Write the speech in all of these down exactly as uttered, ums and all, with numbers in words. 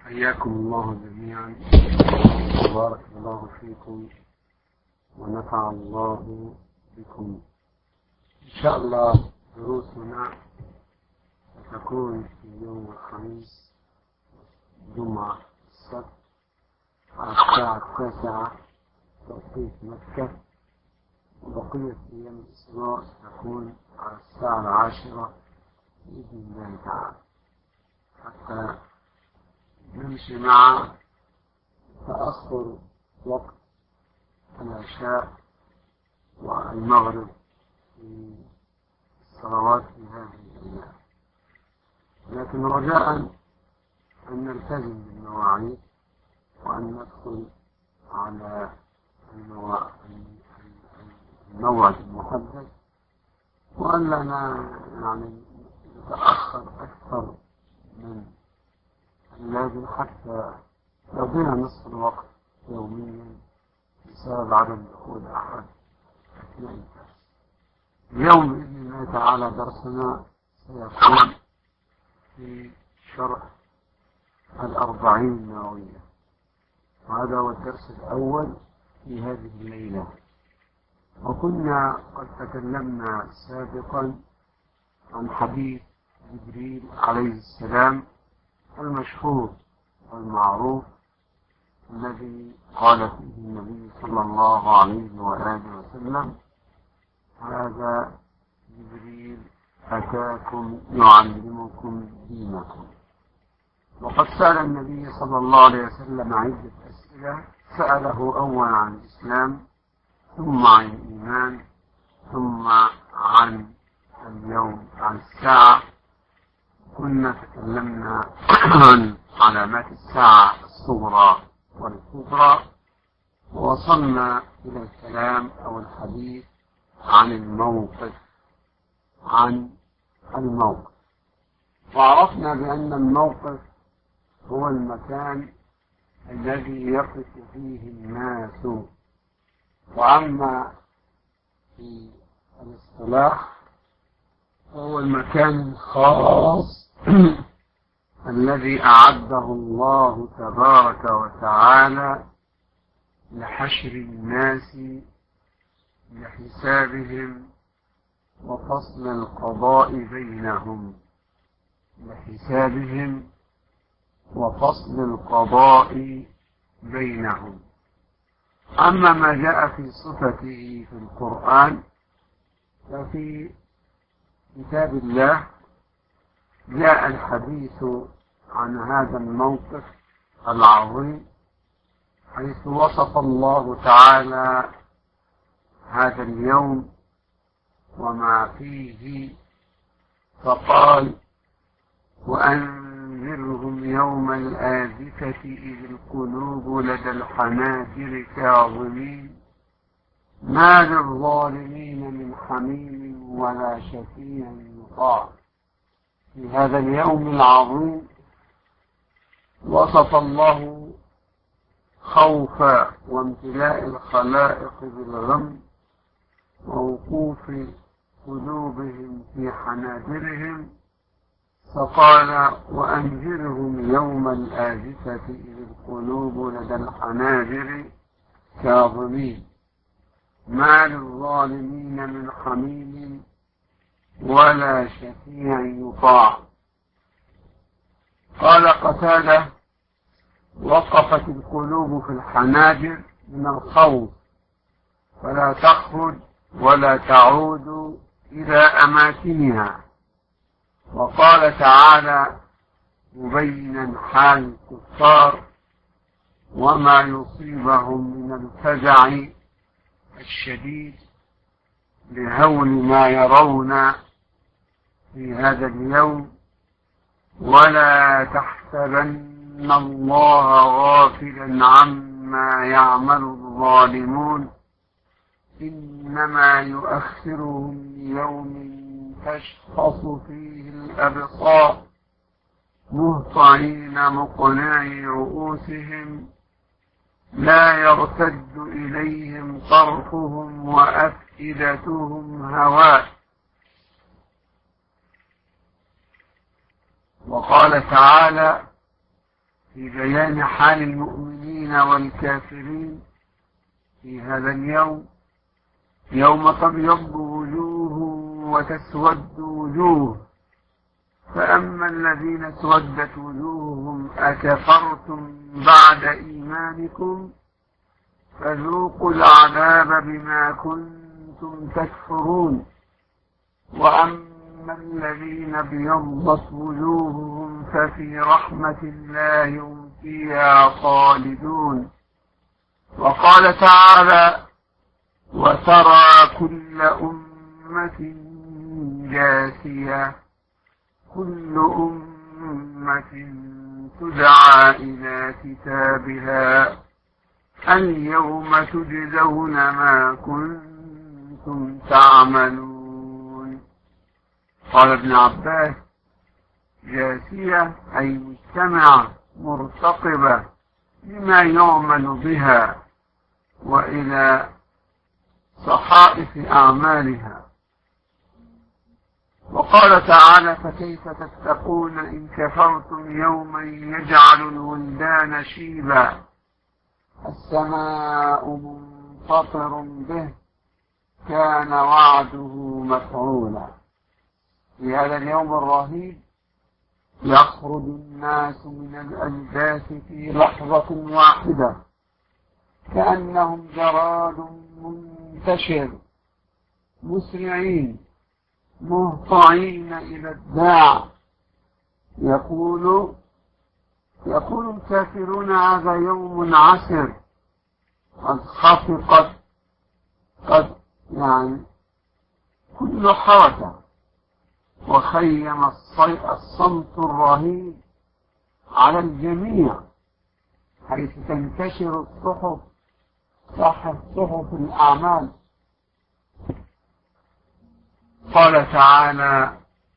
حياكم الله جميعا، وبارك الله فيكم ونفع الله بكم. إن شاء الله دروسنا ستكون في يوم الخميس، جمعة، السبت على الساعة التاسعة توقيت مكة، وبقية أيام الأسبوع ستكون على الساعة العاشرة بإذن الله تعالى، حتى نمشي مع تأخر وقت العشاء والمغرب في الصلوات في هذه الأيام، لكن رجاء أن نلتزم بالمواعيد وأن ندخل على الموعد المحدد، وأن لا يعني نتأخر أكثر من اللازم حتى يضيع نصف الوقت يوميا بسبب عدم دخول أحد أثناء الدرس. اليوم بإذن الله تعالى درسنا سيكون في شرح الأربعين النووية، وهذا هو الدرس الأول في هذه الليلة. وكنا قد تكلمنا سابقا عن حديث جبريل عليه السلام المشهور والمعروف، الذي قال فيه النبي صلى الله عليه وآله وسلم: هذا جبريل أتاكم يعلمكم دينكم. وقد سأل النبي صلى الله عليه وسلم عدة أسئلة، سأله أولا عن الإسلام، ثم عن الإيمان، ثم عن اليوم، عن الساعة. كنا تكلمنا عن علامات الساعة الصغرى والكبرى، ووصلنا إلى الكلام أو الحديث عن الموقف عن الموقف وعرفنا بأن الموقف هو المكان الذي يقف فيه الناس، وأما في الاصطلاح هو المكان الخاص الذي أعده الله تبارك وتعالى لحشر الناس لحسابهم وفصل القضاء بينهم لحسابهم وفصل القضاء بينهم. أما ما جاء في صفته في القرآن ففي كتاب الله جاء الحديث عن هذا الموقف العظيم، حيث وصف الله تعالى هذا اليوم وما فيه، فقال: وأنذرهم يوم الآزفة إذ القلوب لدى الحناجر كاظمين ما للظالمين من حميم ولا شفيع يطاع. في هذا اليوم العظيم وصف الله خوف وامتلاء الخلائق بالغم ووقوف قلوبهم في حناجرهم، فقال: وأنذرهم يوم الآزفة إذ القلوب لدى الحناجر كاظمين ما للظالمين من حميم ولا شفيع يطاع. قال قتادة: وقفت القلوب في الحناجر من الخوف فلا تخرج ولا تعود إلى أماكنها. وقال تعالى مبينا حال الكفار وما يصيبهم من الفزع الشديد لهول ما يرون في هذا اليوم: ولا تحسبن الله غافلا عما يعمل الظالمون إنما يؤخرهم ليوم تشخص فيه الأبصار مهطعين مقنعي رؤوسهم لا يرتد إليهم طرفهم وأفئدتهم هواء. وقال تعالى في بيان حال المؤمنين والكافرين في هذا اليوم، يوم تبيض وجوه وتسود وجوه. فأما الذين اسودت وجوههم أكفرتم بعد إيمانكم فذوقوا العذاب بما كنتم تكفرون. وأما الذين ابيضت وجوههم ففي رحمة الله هم فيها خالدون. وقال تعالى: وترى كل أمة جاثية كل أمة تدعى إلى كتابها اليوم تجزون ما كنتم تعملون. قال ابن عباس: جاثية أي مجتمعة مرتقبة لما يعمل بها وإلى صحائف أعمالها. وقال تعالى: فكيف تتقون إن كفرتم يوما يجعل الولدان شيبا السماء منفطر به كان وعده مفعولا. في هذا اليوم الرهيب يخرج الناس من الأجداث في لحظة واحدة كأنهم جراد منتشر مسرعين مهطعين إلى الداع. يقول يقول الكافرون: هذا يوم عسر، قد خفقت قد يعني كل حركة، وخيم الصمت الرهيب على الجميع، حيث تنتشر الصحف صحف صحف الأعمال. قال تعالى: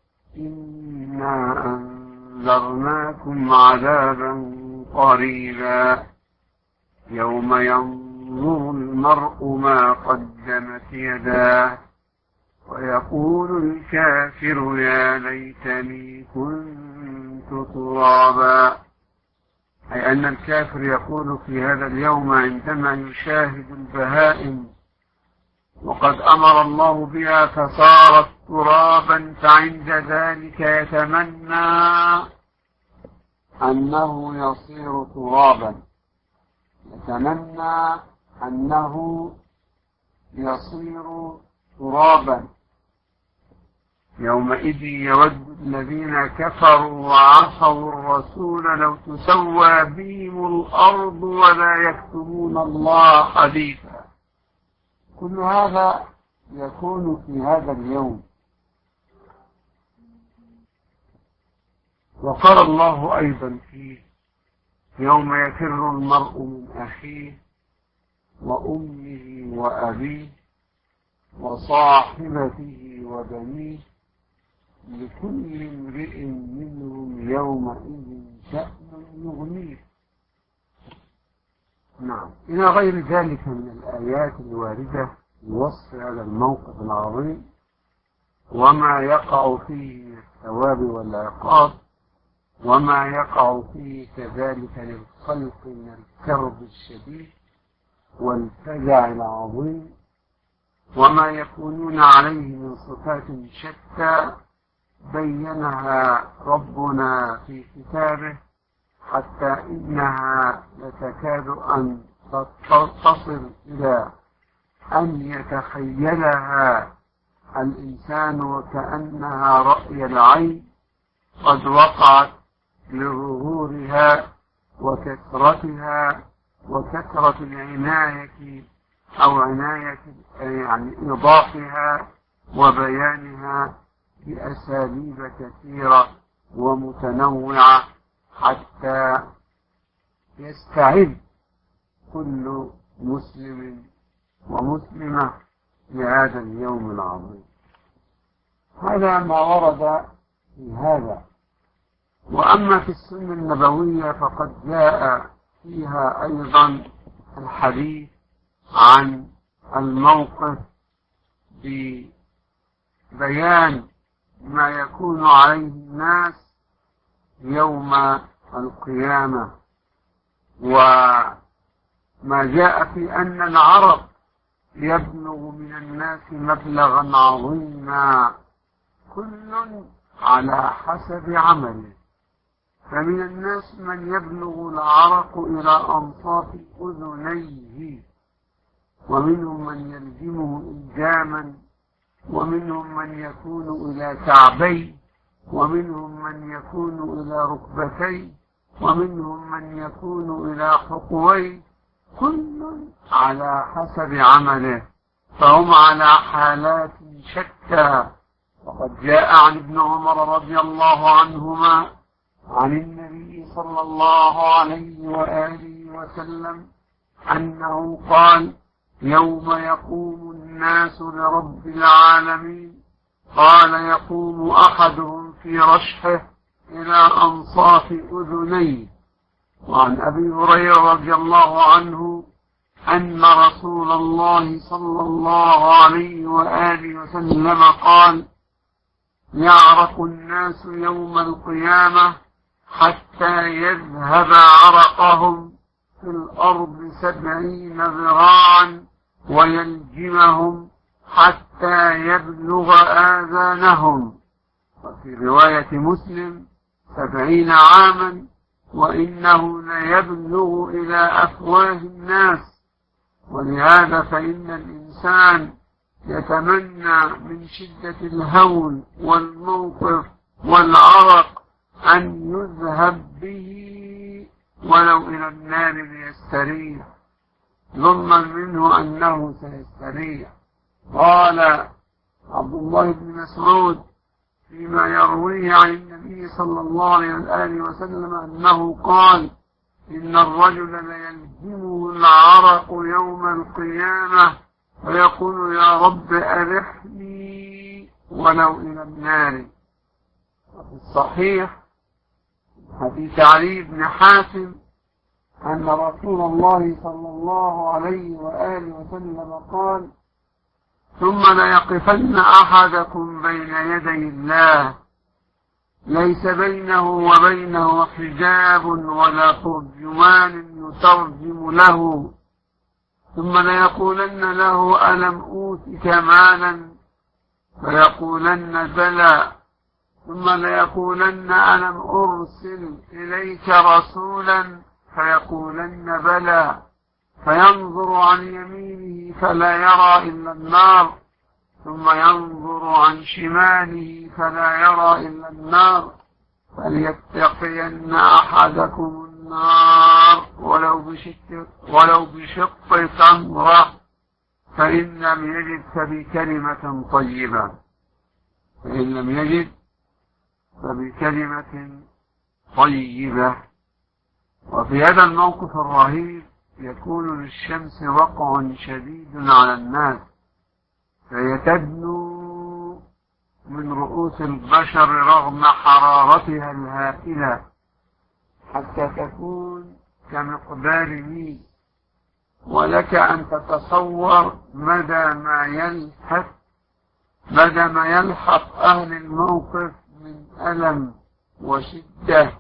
إنا أنذرناكم عذابا قريبا يوم ينظر المرء ما قدمت يداه ويقول الكافر يا ليتني كنت ترابا. أي أن الكافر يقول في هذا اليوم عندما يشاهد البهائم وقد أمر الله بها فصارت ترابا، فعند ذلك يتمنى أنه يصير ترابا، يتمنى أنه يصير ترابا. يومئذ يود الذين كفروا وعصوا الرسول لو تسوى بهم الأرض ولا يكتمون الله حديثا. كل هذا يكون في هذا اليوم. وقال الله أيضا فيه: يوم يفر المرء من أخيه وأمه وأبيه وصاحبته وبنيه لكل امرئ منهم يومئذ شأن يغنيه. نعم، إلى غير ذلك من الآيات الواردة لوصف هذا الموقف العظيم وما يقع فيه من الثواب والعقاب، وما يقع فيه كذلك للخلق من الكرب الشديد والفزع العظيم، وما يكونون عليه من صفات شتى بينها ربنا في كتابه، حتى إنها لتكاد أن تصل إلى أن يتخيلها الإنسان وكأنها رأي العين قد وقعت لظهورها وكثرتها وكثرة العناية أو عناية يعني إيضاحها وبيانها بأساليب كثيرة ومتنوعة حتى يستعد كل مسلم ومسلمة لهذا اليوم العظيم. هذا ما ورد في هذا. وأما في السنة النبوية فقد جاء فيها أيضا الحديث عن الموقف ببيان ما يكون عليه الناس يوم القيامة وما جاء في أن العرق يبلغ من الناس مبلغا عظيما، كل على حسب عمله. فمن الناس من يبلغ العرق إلى أنصاف أذنيه، ومنهم من يلزمه إلزاما، ومنهم من يكون إلى كعبيه، ومنهم من يكون إلى ركبتيه، ومنهم من يكون إلى حقويه، كل على حسب عمله، فهم على حالات شتى. وقد جاء عن ابن عمر رضي الله عنهما عن النبي صلى الله عليه وآله وسلم أنه قال: يوم يقوم الناس لرب العالمين، قال: يقوم أحدهم في رشحه إلى أنصاف أذنيه. وعن أبي هريرة رضي الله عنه أن رسول الله صلى الله عليه وآله وسلم قال: يعرق الناس يوم القيامة حتى يذهب عرقهم في الأرض سبعين ذراعا، ويلجمهم حتى يبلغ آذانهم. وفي رواية مسلم: سبعين عاما، وإنه ليبلغ إلى أفواه الناس. ولهذا فإن الإنسان يتمنى من شدة الهول والموقف والعرق أن يذهب به ولو إلى النار ليستريح، ظنا منه أنه سيستريح. قال عبد الله بن مسعود فيما يرويه عن النبي صلى الله عليه وسلم أنه قال: إن الرجل ليلزمه العرق يوم القيامة فيقول: يا رب أرحني ولو إلى النار. وفي الصحيح حديث علي بن حاتم أن رسول الله صلى الله عليه وآله وسلم قال: ثم ليقفن أحدكم بين يدي الله ليس بينه وبينه حجاب ولا ترجمان يترجم له، ثم ليقولن له: ألم أوتك مالا؟ فيقولن: بلى. ثم ليقولن: ألم أرسل إليك رسولا؟ فيقولن: بلى. فينظر عن يمينه فلا يرى إلا النار، ثم ينظر عن شماله فلا يرى إلا النار، فليتقين أحدكم النار ولو بشق ولو بشق تمرة، فإن لم يجد فبكلمة طيبة فإن لم يجد فبكلمة طيبة. وفي هذا الموقف الرهيب يكون للشمس وقع شديد على الناس، فهي تدنو من رؤوس البشر رغم حرارتها الهائلة حتى تكون كمقدار ميل. ولك أن تتصور مدى ما يلحق مدى ما يلحق أهل الموقف من ألم وشدة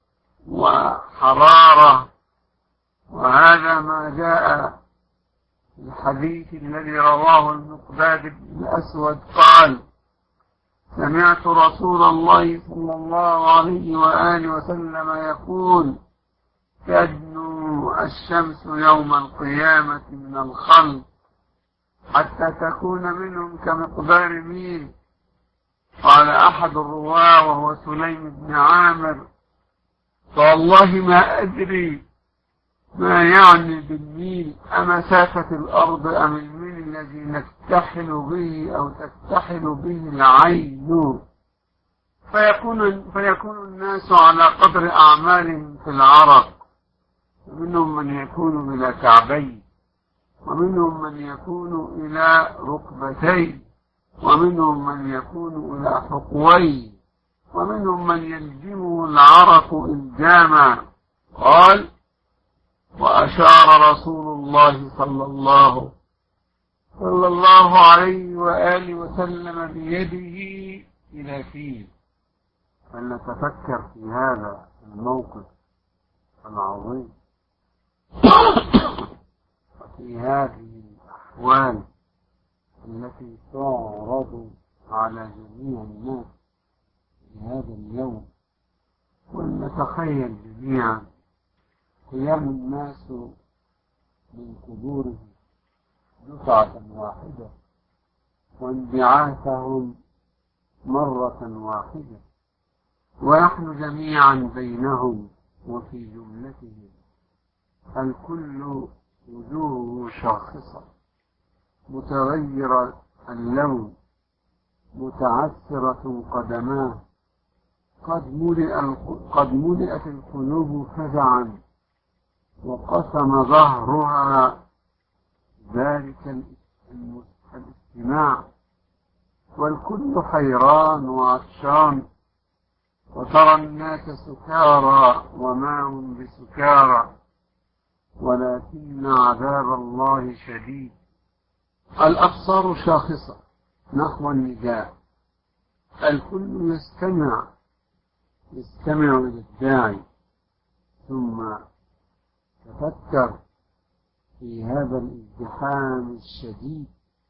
وحرارة. وهذا ما جاء في الحديث الذي رواه المقداد بن الأسود قال: سمعت رسول الله صلى الله عليه وآله وسلم يقول: تدنو الشمس يوم القيامة من الخلق حتى تكون منهم كمقدار ميل. قال أحد الرواة وهو سليم بن عامر: فوالله ما أدري ما يعني بالميل، أمسافة الأرض أم الميل الذي نكتحل به أو تكتحل به العين. فيكون, فيكون الناس على قدر أعمالهم في العرق، ومنهم من يكون إلى كعبيه، ومنهم من يكون إلى ركبتيه، ومنهم من يكون إلى حقويه، ومنهم من يلزمه العرق إلزاما. قال: وأشار رسول الله صلى الله صلى الله عليه وآله وسلم بيده إلى فيه. فلنتفكر في هذا الموقف العظيم. في هذه الأحوال التي تعرض على جميع الناس في هذا اليوم. ولنتخيل جميعا قيام الناس من قبورهم دفعة واحدة وانبعاثهم مرة واحدة، ونحن جميعا بينهم وفي جملتهم الكل وجوهه شاخصة متغير اللون متعثرة قدماه، قد ملئ قد ملئت القلوب فزعا وقسم ظهرها ذلك الاستماع، والكل حيران وعطشان، وترى الناس سكارى وما هم بسكارى ولكن عذاب الله شديد. الأبصار شاخصة نحو النداء، الكل يستمع يستمع إلى الداعي، ثم تفكر في هذا الازدحام الشديد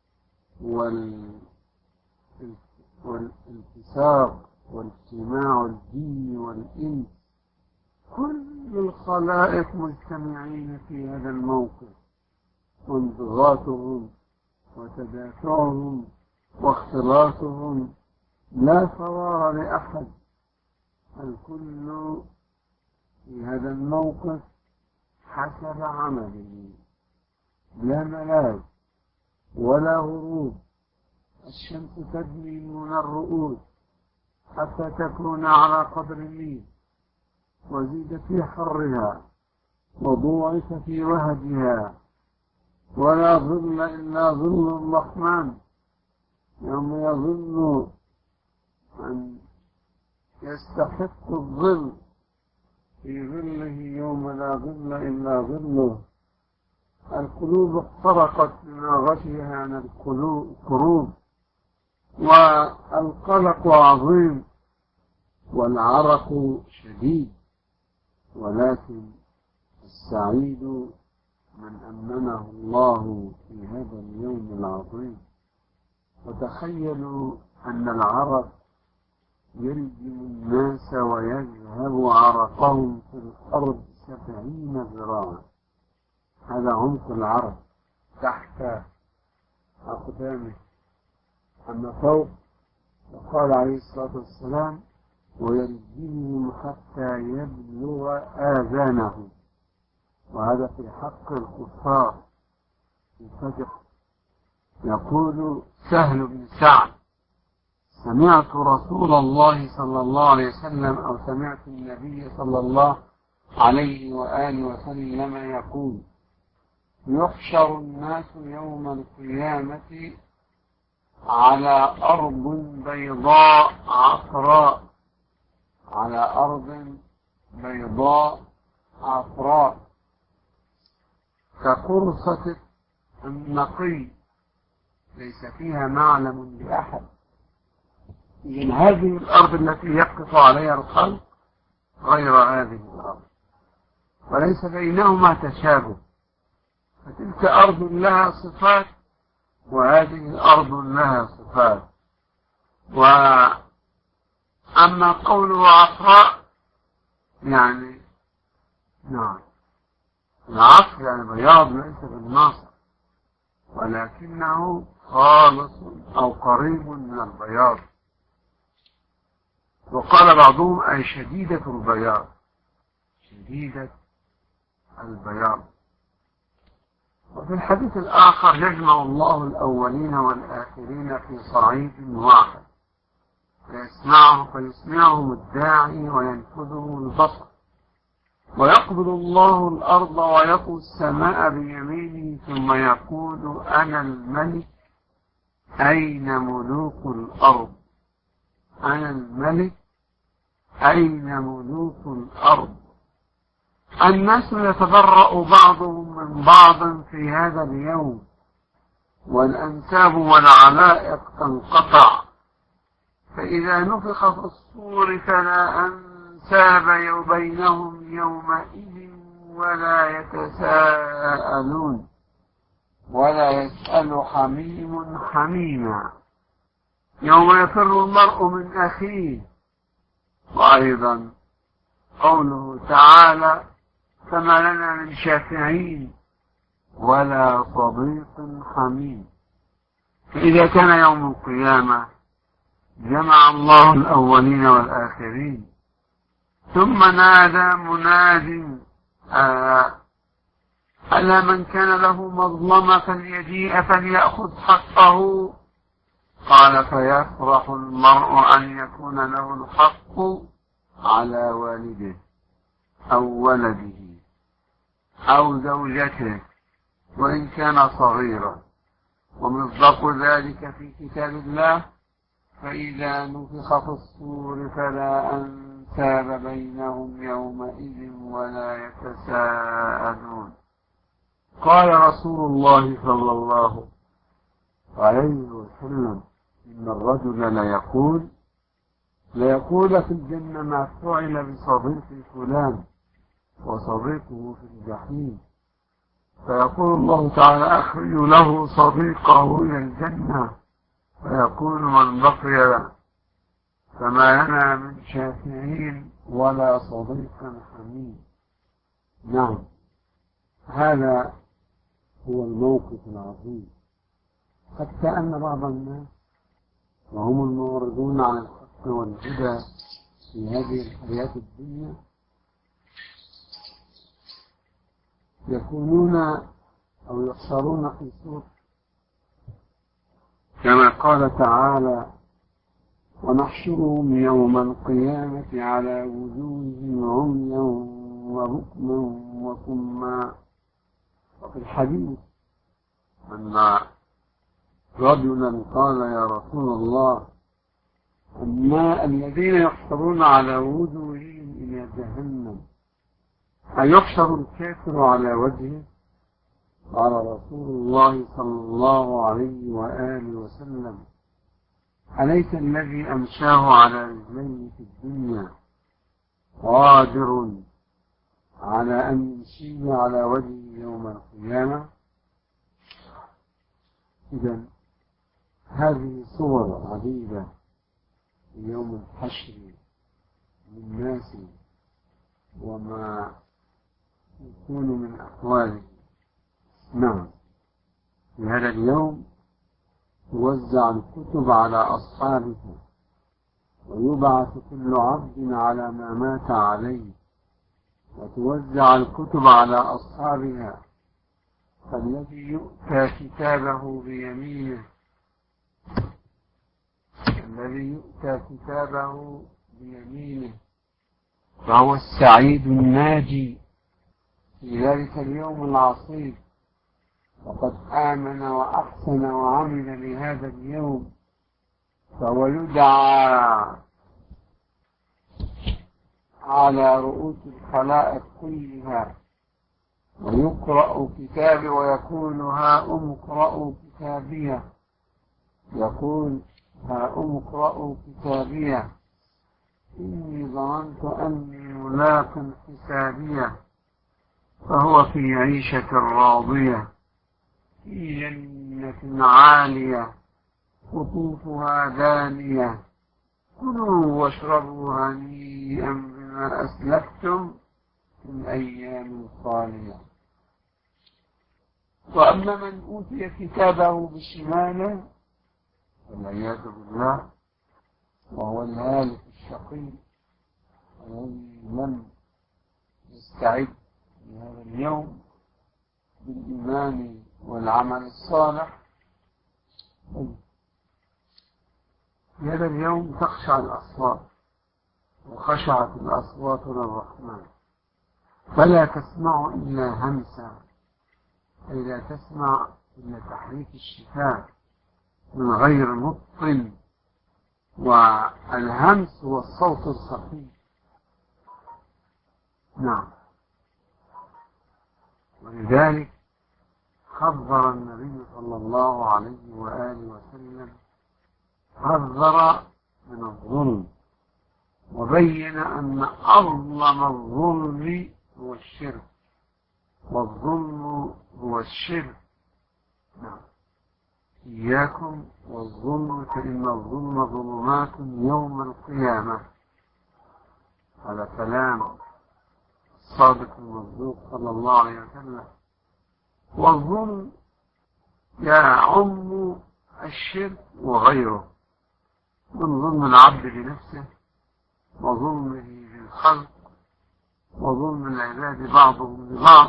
والالتصاق واجتماع الجن والإنس، كل الخلائق مجتمعين في هذا الموقف، وانضغاطهم وتدافعهم واختلاطهم لا ثوار لأحد، الكل في هذا الموقف حسب عمله، لا ملاذ ولا هروب. الشمس تدني من الرؤوس حتى تكون على قدر الميل، وزيد في حرها وضوعف في وهجها، ولا ظل إلا ظل الرحمن يوم يظن أن يستحق الظل في ظله يوم لا ظل إلا ظله. القلوب احترقت بما غشيها من الكروب، والقلق عظيم والعرق شديد، ولكن السعيد من أمنه الله في هذا اليوم العظيم. وتخيلوا أن العرق يلجم الناس ويذهب عرقهم في الأرض سبعين ذراعا، هذا عمق العرق تحت أقدامه. أما فوق فقال عليه الصلاة والسلام ويلجمهم حتى يبلغ آذانهم، وهذا في حق الكفار الفجر. يقول سهل بن سعد سمعت رسول الله صلى الله عليه وسلم أو سمعت النبي صلى الله عليه وآله وسلم يقول يحشر الناس يوم القيامة على أرض بيضاء عفراء على أرض بيضاء عفراء كقرصة النقي ليس فيها معلم لأحد. من هذه الأرض التي يقف عليها الخلق غير هذه الأرض، وليس بينهما تشابه، فتلك أرض لها صفات وهذه الأرض لها صفات. وأما قوله عفراء يعني نعم العفر يعني بياض ليس بالناصر، ولكنه خالص أو قريب من البياض. وقال بعضهم أي شديدة البياض، شديدة البياض. وفي الحديث الآخر يجمع الله الأولين والآخرين في صعيد واحد فيسمعهم فيسمعهم الداعي وينفذهم البصر، ويقبض الله الأرض ويطوي السماء بيمينه ثم يقول أنا الملك أين ملوك الأرض، أنا الملك أين ملوك الأرض. الناس يتبرأ بعضهم من بعض في هذا اليوم، والأنساب والعلائق تنقطع، فإذا نفخ في الصور فلا أنساب بينهم يومئذ ولا يتساءلون. ولا يسأل حميم حميما، يوم يفر المرء من أخيه. وأيضا قوله تعالى: فما لنا من شافعين ولا صديق حميم. فإذا كان يوم القيامة جمع الله الأولين والآخرين، ثم نادى مناد: آه ألا من كان له مظلمة فليجيء فليأخذ حقه. قال: فيفرح المرء أن يكون له الحق على والده أو ولده أو زوجته وإن كان صغيرا. ومصداق ذلك في كتاب الله: فإذا نفخ في الصور فلا أنساب بينهم يومئذ ولا يتساءلون. قال رسول الله صلى الله عليه وسلم: إن الرجل ليقول ليقول في الجنة ما فعل بصديق فلان وصديقه في الجحيم، فيقول الله تعالى: أخرجوا له صديقه إلى الجنة، فيقول: من بقي له فما لنا من شافعين ولا صديق حميم. نعم، هذا هو الموقف العظيم، حتى أن بعض الناس وهم المعرضون عن الحق والهدى في هذه الحياة الدنيا يكونون أو يحشرون في سور، كما قال تعالى: ونحشرهم يوم القيامة على وجوههم عميا وبكما وصما. وفي الحديث أن رجلا قال: يا رسول الله، أما الذين يحشرون على وجوههم إلى جهنم أيحشر الكافر على وجهه؟ قال رسول الله صلى الله عليه وآله وسلم: أليس الذي أمشاه على رجليه في الدنيا قادر على أن يمشي على وجهه يوم القيامة؟ إذن هذه صور عديدة في يوم الحشر للناس وما يكون من أحواله. نعم، في هذا اليوم توزع الكتب على أصحابها، ويبعث كل عبد على ما مات عليه، وتوزع الكتب على أصحابها. فالذي يؤتى كتابه بيمينه الذي يؤتى كتابه بيمينه فهو السعيد الناجي في ذلك اليوم العصيب، وقد آمن وأحسن وعمل لهذا اليوم، فهو يدعى على رؤوس الخلائق كلها ويقرأ كتابه ويقول: هاؤم اقرأوا كتابيه، يقول: هاؤم اقرأوا كتابيه إني ظننت أني ملاق حسابيه. فهو في عيشة راضية في جنة عالية قطوفها دانية، كلوا واشربوا هنيئا بما أسلفتم في الأيام الخالية. وأما من أوتي كتابه بشماله والعياذ بالله وهو الهالك الشقي الذي لم يستعد لهذا اليوم بالإيمان والعمل الصالح، في هذا اليوم تخشع الأصوات، وخشعت الأصوات للرحمن، فلا تسمع إلا همسا، أي لا تسمع إلا تحريك الشفاه من غير نطق، والهمس هو الصوت الخفي. نعم، ولذلك حذر النبي صلى الله عليه وآله وسلم حذر من الظلم، وبين أن أظلم الظلم هو الشرك، والظلم هو الشرك، نعم. إياكم والظلم فإن الظلم ظلمات يوم القيامة. هذا كلام الصادق المصدوق صلى الله عليه وسلم. والظلم يعم الشرك وغيره، من ظلم العبد لنفسه وظلمه للخلق وظلم العباد بعضهم لبعض،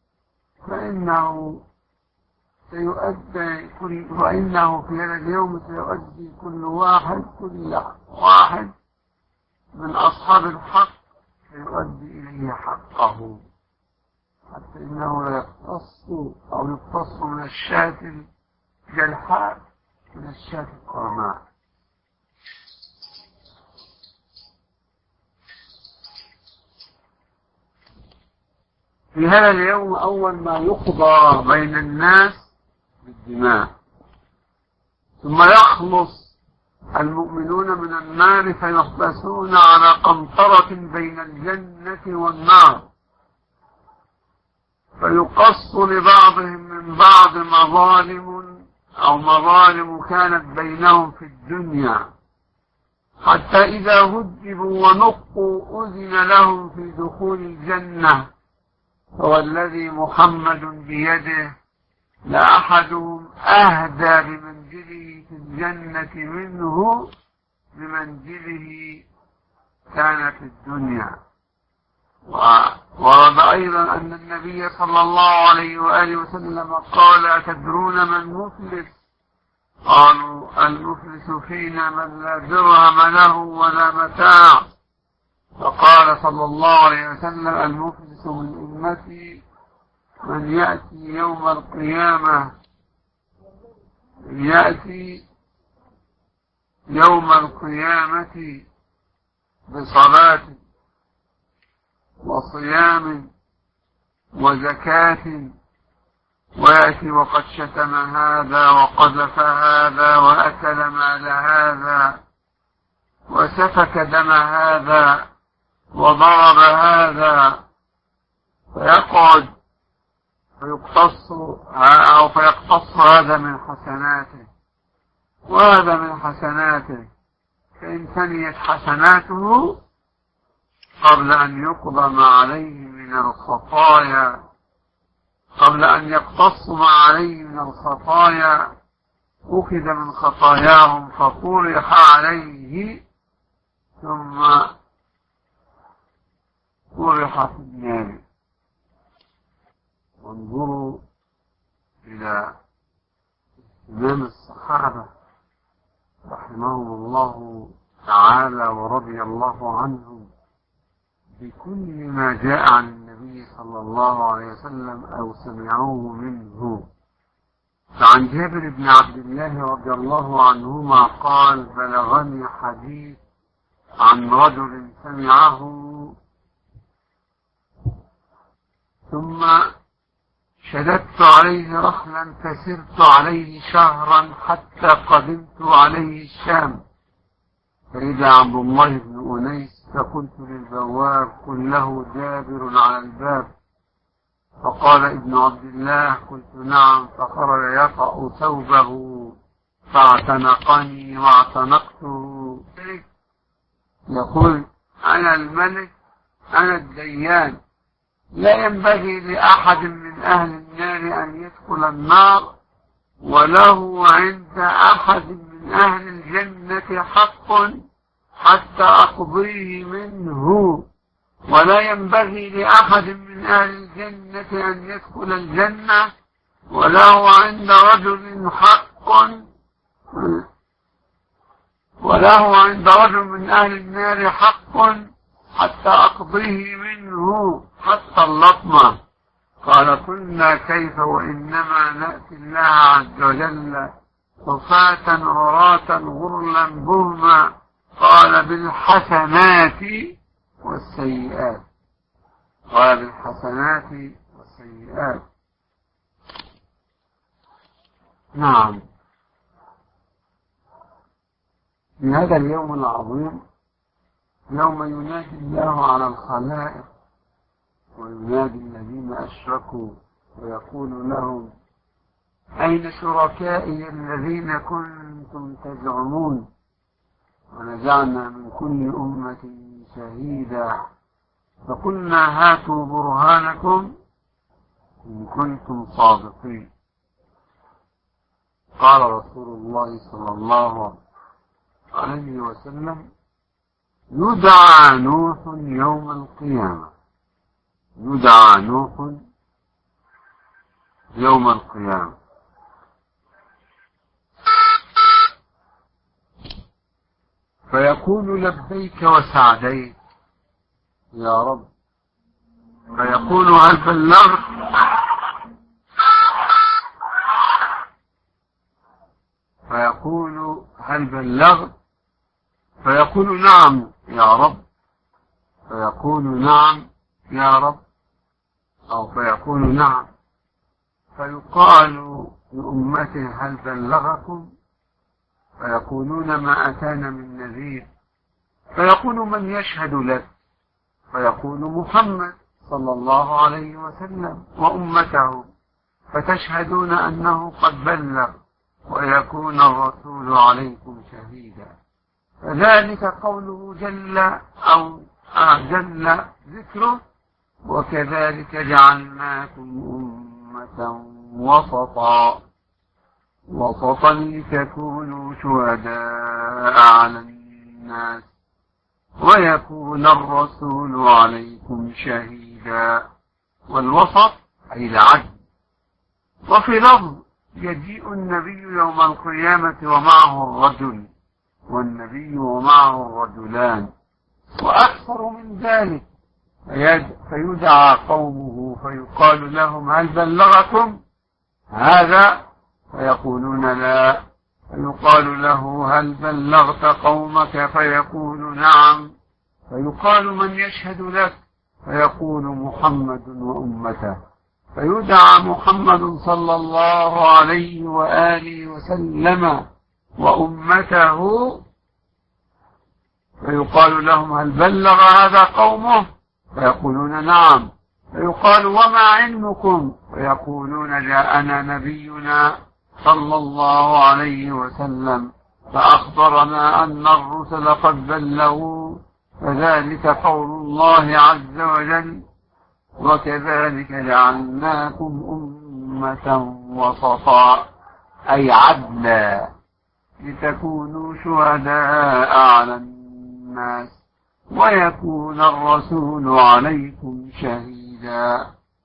فإنه سيؤدي كل وإنه في هذا اليوم سيؤدي كل واحد كل واحد من أصحاب الحق سيؤدي إليه حقه، حتى إنه لا يقتص أو يقتص من الشاة الجلحاء من الشاة القرماء. في هذا اليوم أول ما يقضى بين الناس بالدماء، ثم يخلص المؤمنون من النار فيحبسون على قنطرة بين الجنة والنار، فيقص لبعضهم من بعض مظالم أو مظالم كانت بينهم في الدنيا، حتى إذا هجبوا ونقوا أذن لهم في دخول الجنة. فوالذي محمد بيده لأحدهم أهدى بمنزله في الجنة منه بمنزله كان في الدنيا. ورد أيضا أن النبي صلى الله عليه وآله وسلم قال: أتدرون من مفلس؟ قالوا: المفلس فينا من لا درهم له ولا متاع. فقال صلى الله عليه وسلم: المفلس من أمتي من يأتي يوم القيامة يأتي يوم القيامة بصلاة وصيام وزكاة، ويأتي وقد شتم هذا وقذف هذا وأكل مال هذا وسفك دم هذا وضرب هذا، فيقعد فيقتص أو فيقتص هذا من حسناته وهذا من حسناته، فإن ثنيت حسناته قبل أن يقضى ما عليه من الخطايا قبل أن يقتص ما عليه من الخطايا أخذ من خطاياهم فطرح عليه ثم طرح في النار. وانظروا إلى إمام الصحابة رحمهم الله تعالى ورضي الله عنهم بكل ما جاء عن النبي صلى الله عليه وسلم أو سمعوه منه. فعن جابر بن عبد الله رضي الله عنهما قال: بلغني حديث عن رجل سمعه ثم شددت عليه رحلا فسرت عليه شهرا حتى قدمت عليه الشام، فإذا عبد الله بن أنيس فقلت للبواب: قل له جابر على الباب. فقال ابن عبد الله: قلت نعم. فخرج يطأ ثوبه فاعتنقني واعتنقته. يقول: أنا الملك أنا الديان، لا ينبغي لأحد من أهل النار أن يدخل النار وله عند أحد من أهل الجنة حق حتى أقضيه منه، ولا ينبغي لأحد من أهل الجنة أن يدخل الجنة وله عند رجل حق وله عند رجل من أهل النار حق حتى أقضيه منه حتى اللطمة. قال: قلنا كيف وإنما نأتي الله عز وجل صفاة عراة غرلا بهما. قال: بالحسنات والسيئات. قال: بالحسنات والسيئات. نعم. في هذا اليوم العظيم يوم ينادي الله على الخلائق وينادي الذين أشركوا ويقول لهم: أين شركائي الذين كنتم تزعمون؟ ونزعنا من كل أمة شهيدا فقلنا هاتوا برهانكم إن كنتم صادقين. قال رسول الله صلى الله عليه وسلم: يدعى نوح يوم القيامة، يدعى نوح يوم القيامة فيقول لبيك وسعديك يا رب، فيقول هل بلغت؟ فيقول هل بلغت؟ فيقول نعم يا رب، فيقول نعم يا رب، أو فيقول نعم، فيقال لأمته هل بلغكم؟ فيقولون ما أتانا من نذير. فيقول من يشهد لك؟ فيقول محمد صلى الله عليه وسلم وأمته، فتشهدون أنه قد بلغ ويكون الرسول عليكم شهيدا. فذلك قوله جل أو جل ذكره: وكذلك جعلناكم أمة وسطا وسطا لتكونوا شهداء على الناس ويكون الرسول عليكم شهيدا. والوسط أي العدل. وفي لفظ: يجيء النبي يوم القيامة ومعه الرجل، والنبي ومعه الرجلان، وأكثر من ذلك، فيدعى قومه فيقال لهم هل بلغكم هذا؟ فيقولون لا. فيقال له هل بلغت قومك؟ فيقول نعم. فيقال من يشهد لك؟ فيقول محمد وأمته. فيدعى محمد صلى الله عليه وآله وسلم وأمته، فيقال لهم هل بلغ هذا قومه؟ فيقولون نعم. فيقال وما علمكم؟ فيقولون جاءنا نبينا صلى الله عليه وسلم فأخبرنا أن الرسل قد بلغوا، فذلك قول الله عز وجل: وكذلك جعلناكم أمة وسطا أي عدلا لتكونوا شهداء على الناس ويكون الرسول عليكم شهيدا.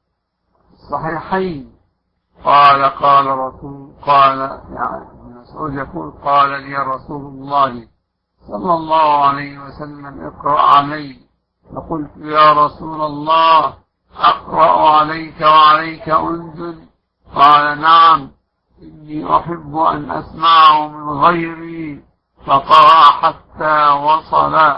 الصحيحين قال قال رسول قال يعني مسعود يقول: قال لي رسول الله صلى الله عليه وسلم: اقرأ علي. فقلت: يا رسول الله أقرأ عليك وعليك أنزل؟ قال: نعم، إني أحب أن أسمعه من غيري. فقرأ حتى وصل،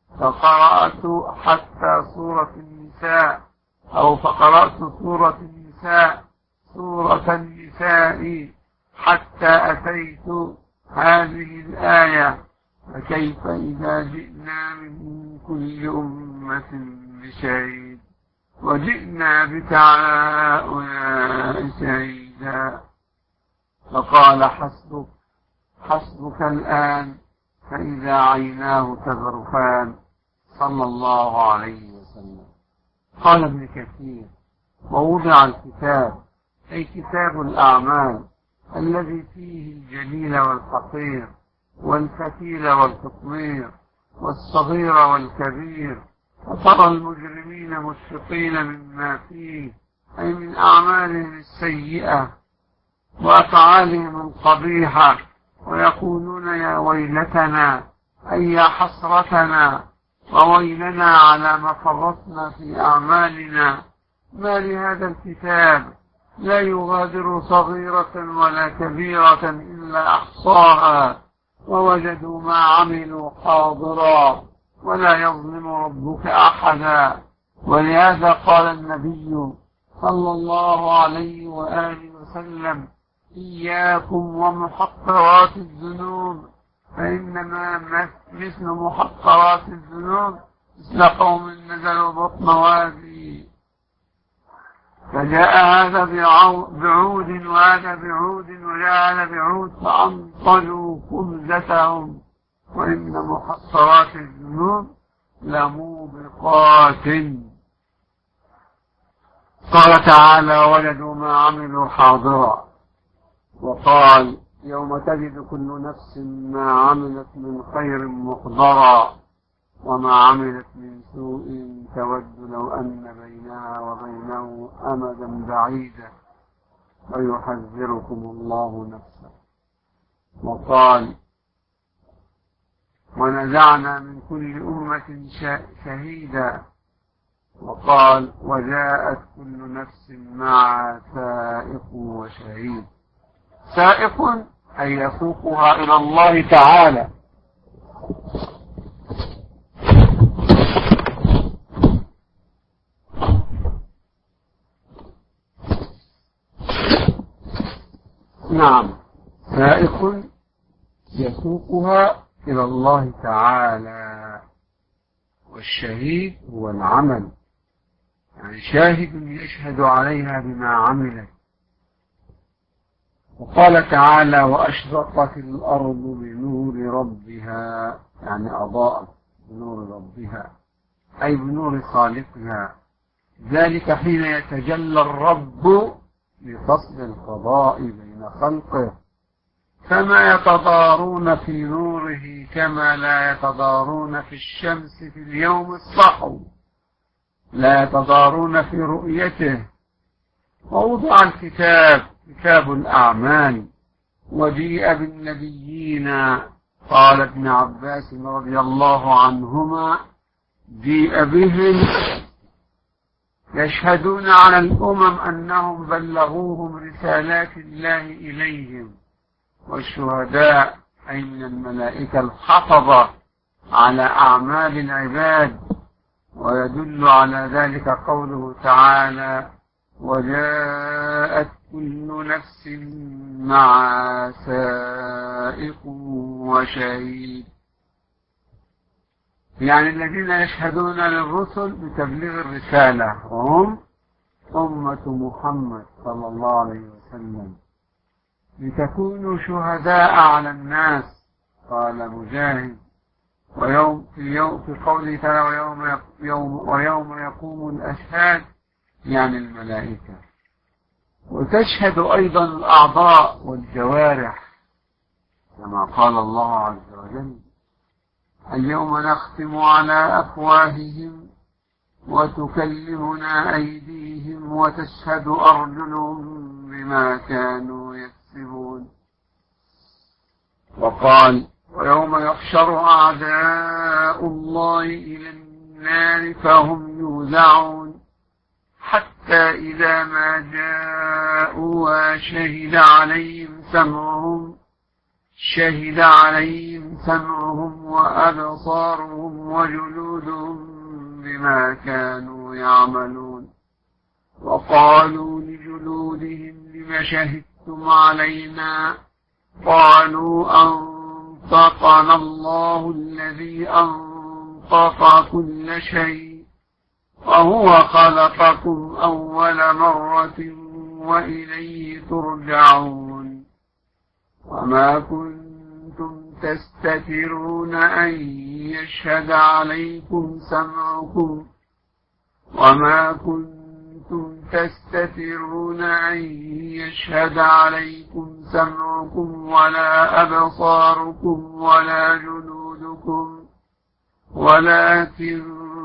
فقرأت حتى سورة النساء، أو فقرأت سورة النساء سورة النساء حتى أتيت هذه الآية: فكيف إذا جئنا من كل أمة بشهيد وجئنا بك على هؤلاء شهيدا. فقال: حسبك حسبك الآن، فإذا عيناه تذرفان، صلى الله عليه وسلم. قال ابن كثير: ووضع الكتاب أي كتاب الأعمال الذي فيه الجليل والحقير والكثير والتطوير والصغير والكبير، فترى المجرمين مشفقين مما فيه، أي من أعمالهم السيئة وأفعالهم القبيحة، ويقولون: يا ويلتنا أي يا حسرتنا وويلنا على ما فرطنا في أعمالنا، ما لهذا الكتاب لا يغادر صغيرة ولا كبيرة إلا أحصاها ووجدوا ما عملوا حاضرا ولا يظلم ربك أحدا. ولهذا قال النبي صلى الله عليه وآله وسلم: إياكم ومحقرات الذنوب، فإنما مثل محقرات الذنوب مثل قوم نزلوا بطن وادي فجاء هذا بعود وهذا بعود وجاء هذا بعود فأنطلوا خبزتهم وإن محصرات الذنوب لموبقات. قال تعالى وجدوا ما عملوا حاضرا، وقال يوم تجد كل نفس ما عملت من خير محضرا وما عملت من سوء تود لو أن بينها وبينه أمدا بعيدا ويحذركم الله نفسه. وقال ونزعنا من كل أمة شهيدا، وقال وجاءت كل نفس مع سائق وشهيد. سائق أي يسوقها إلى الله تعالى، نعم سائق يسوقها إلى الله تعالى. والشهيد هو العمل، يعني شاهد يشهد عليها بما عملت. وقال تعالى وأشرقت الأرض بنور ربها، يعني أضاءت بنور ربها أي بنور خالقها، ذلك حين يتجلى الرب لفصل القضاء بين خلقه، فما يتضارون في نوره كما لا يتضارون في الشمس في اليوم الصحو، لا يتضارون في رؤيته. ووضع الكتاب كتاب الأعمال وجيء بالنبيين. قال ابن عباس رضي الله عنهما جيء بهم يشهدون على الأمم أنهم بلغوهم رسالات الله إليهم، والشهداء أي من الملائكة الحفظة على أعمال العباد. ويدل على ذلك قوله تعالى وجاءت كل نفس مع سائق وشهيد، يعني الذين يشهدون للرسل بتبليغ الرسالة وهم أمة محمد صلى الله عليه وسلم، لتكونوا شهداء على الناس. قال مجاهد ويوم في, يوم في قوله تعالى ويوم, يوم ويوم يقوم الأشهاد، يعني الملائكة. وتشهد أيضا الأعضاء والجوارح كما قال الله عز وجل اليوم نختم على أفواههم وتكلمنا أيديهم وتشهد أرجلهم بما كانوا يكسبون. وقال ويوم يحشر أعداء الله إلى النار فهم يوزعون حتى إذا ما جاءوها شهد عليهم سمعهم شهد عليهم سمعهم وأبصارهم وجلودهم بما كانوا يعملون. وقالوا لجلودهم لم شهدتم علينا؟ قالوا أنطقنا الله الذي أنطق كل شيء وهو خلقكم أول مرة وإليه ترجعون. وما كنتم تستترون أن يشهد عليكم سمعكم وما كنتم تستترون أن يشهد عليكم سمعكم ولا أبصاركم ولا جلودكم ولكن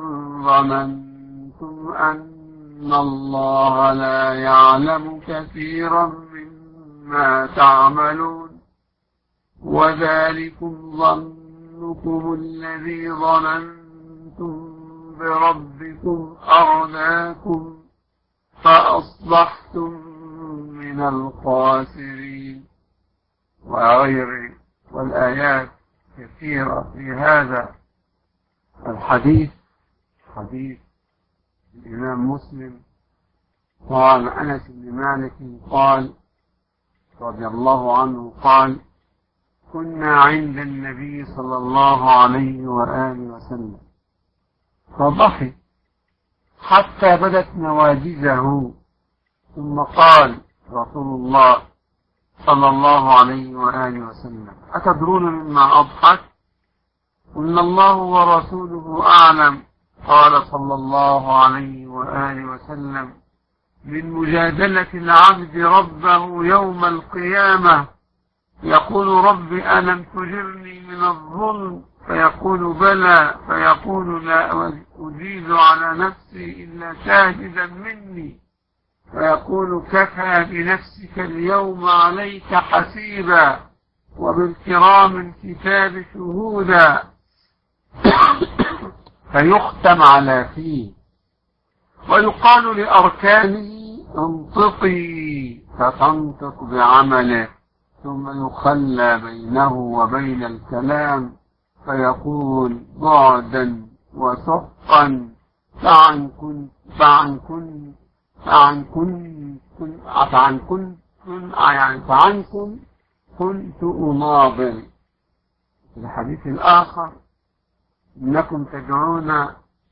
ظننتم أن الله لا يعلم كثيرا مما تعملون وذلكم ظنكم الذي ظننتم بربكم أرداكم فأصبحتم من الخاسرين. وغير والآيات كثيرة في هذا الحديث. حديث الإمام مسلم قال أنس بن مالك قال رضي الله عنه قال كنا عند النبي صلى الله عليه وآله وسلم فضحك حتى بدت نواجذه ثم قال رسول الله صلى الله عليه وآله وسلم: أتدرون مما أضحك؟ قلنا: الله ورسوله أعلم. قال صلى الله عليه وآله وسلم: من مجادلة العبد ربه يوم القيامة يقول: رب ألم تجرني من الظلم؟ فيقول: بلى. فيقول: لا أجيز على نفسي إلا شاهدا مني. فيقول: كفى بنفسك اليوم عليك حسيبا وبالكرام الكتاب شهودا. فيختم على فيه ويقال لأركانه: انطقي، فتنطق بعمله، ثم يخلى بينه وبين الكلام فيقول: بعدا وسحقا فعن كن فعن كن فعن كن فعن كن يعني فعنكم كنت أناظر. في الحديث الآخر: إنكم تدعون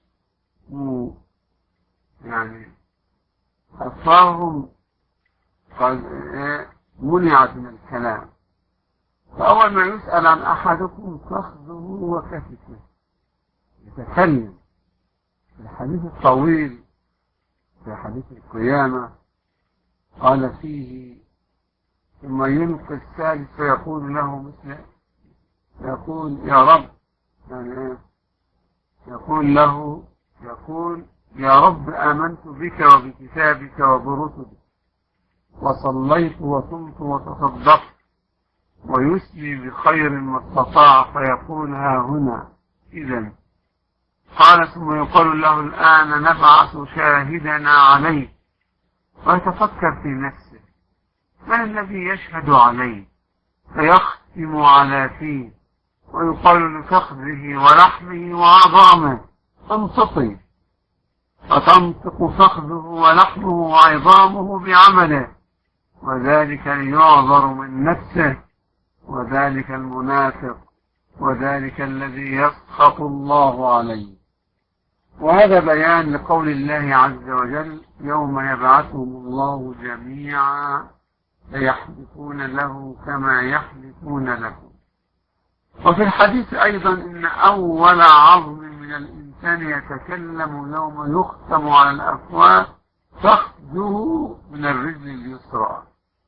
يعني أفواههم قد منعت من الكلام، فأول ما يسأل عن أحدكم فخذه وكتفه يتكلم. في الحديث الطويل في حديث القيامة قال فيه: ثم يلقي الثالث فيقول له مثل يقول: يا رب، يعني يقول له يقول يا رب آمنت بك وبكتابك وبرسلك وصليت وصمت وتصدقت، ويسلي بخير ما استطاع، فيقول: ها هنا. إذن قال: ثم يقول له: الآن نبعث شاهدنا عليه. ويتفكر في نفسه: من الذي يشهد عليه؟ فيختم على فيه ويقال لفخذه ولحمه وعظامه: انطقي. فتنطق فخذه ولحمه وعظامه بعمله، وذلك ليعذر من نفسه، وذلك المنافق، وذلك الذي يسخط الله عليه. وهذا بيان لقول الله عز وجل: يوم يبعثهم الله جميعا فيحلفون له كما يحلفون لكم. وفي الحديث أيضا: إن أول عظم من الإنسان يتكلم يوم يختم على الأفواه فخذه من الرجل اليسرى.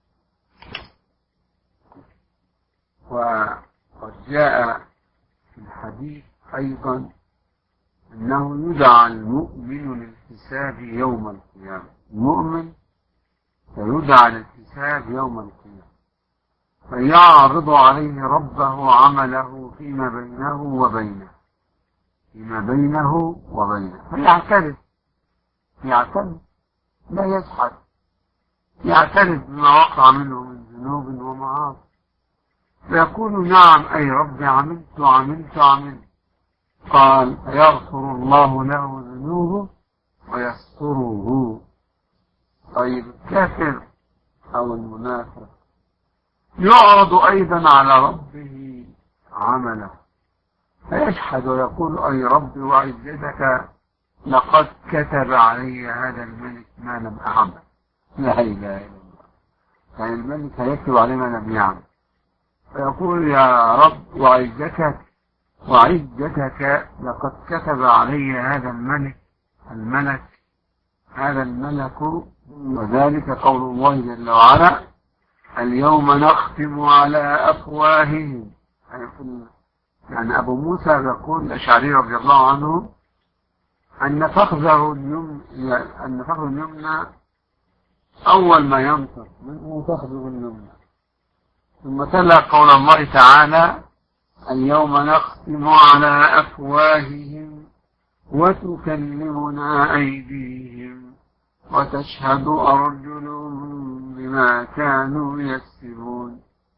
وقد جاء في الحديث أيضا أنه يدعى المؤمن للحساب يوم القيامة. المؤمن سيدعى للحساب يوم القيامة، فيعرض عليه ربه عمله فيما بينه وبينه فيما بينه وبينه فيعترف يعترف لا يجحد، يعترف بما وقع منه من ذنوب ومعاصي، فيقول: نعم أي رب، عملت عملت عملت. قال: فيغفر الله له ذنوبه ويستره. طيب الكافر أو المنافق يعرض أيضا على ربه عمله فيجحد ويقول: أي رب وعزتك لقد كتب علي هذا الملك ما لم أعمل. لا إله إلا الله. يعني الملك هيكتب عليه ما لم يعمل، فيقول: يا رب وعزتك وعزتك لقد كتب علي هذا الملك الملك هذا الملك. وذلك قول الله جل وعلا: اليوم نختم على أفواههم. يعني أبو موسى يقول الأشعري رضي الله عنه أن فخذه اليمنى أن فخذه اليمنى أول ما ينطق منه فخذه اليمنى، ثم تلا قول الله تعالى: اليوم نختم على أفواههم وتكلمنا أيديهم وتشهد أرجلهم بما كانوا يكسبون.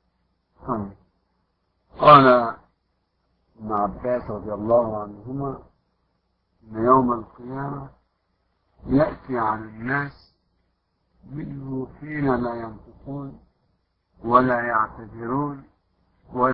قال ابن عباس رضي الله عنهما: إن يوم القيامة يأتي على الناس منه حين لا ينطقون ولا يعتذرون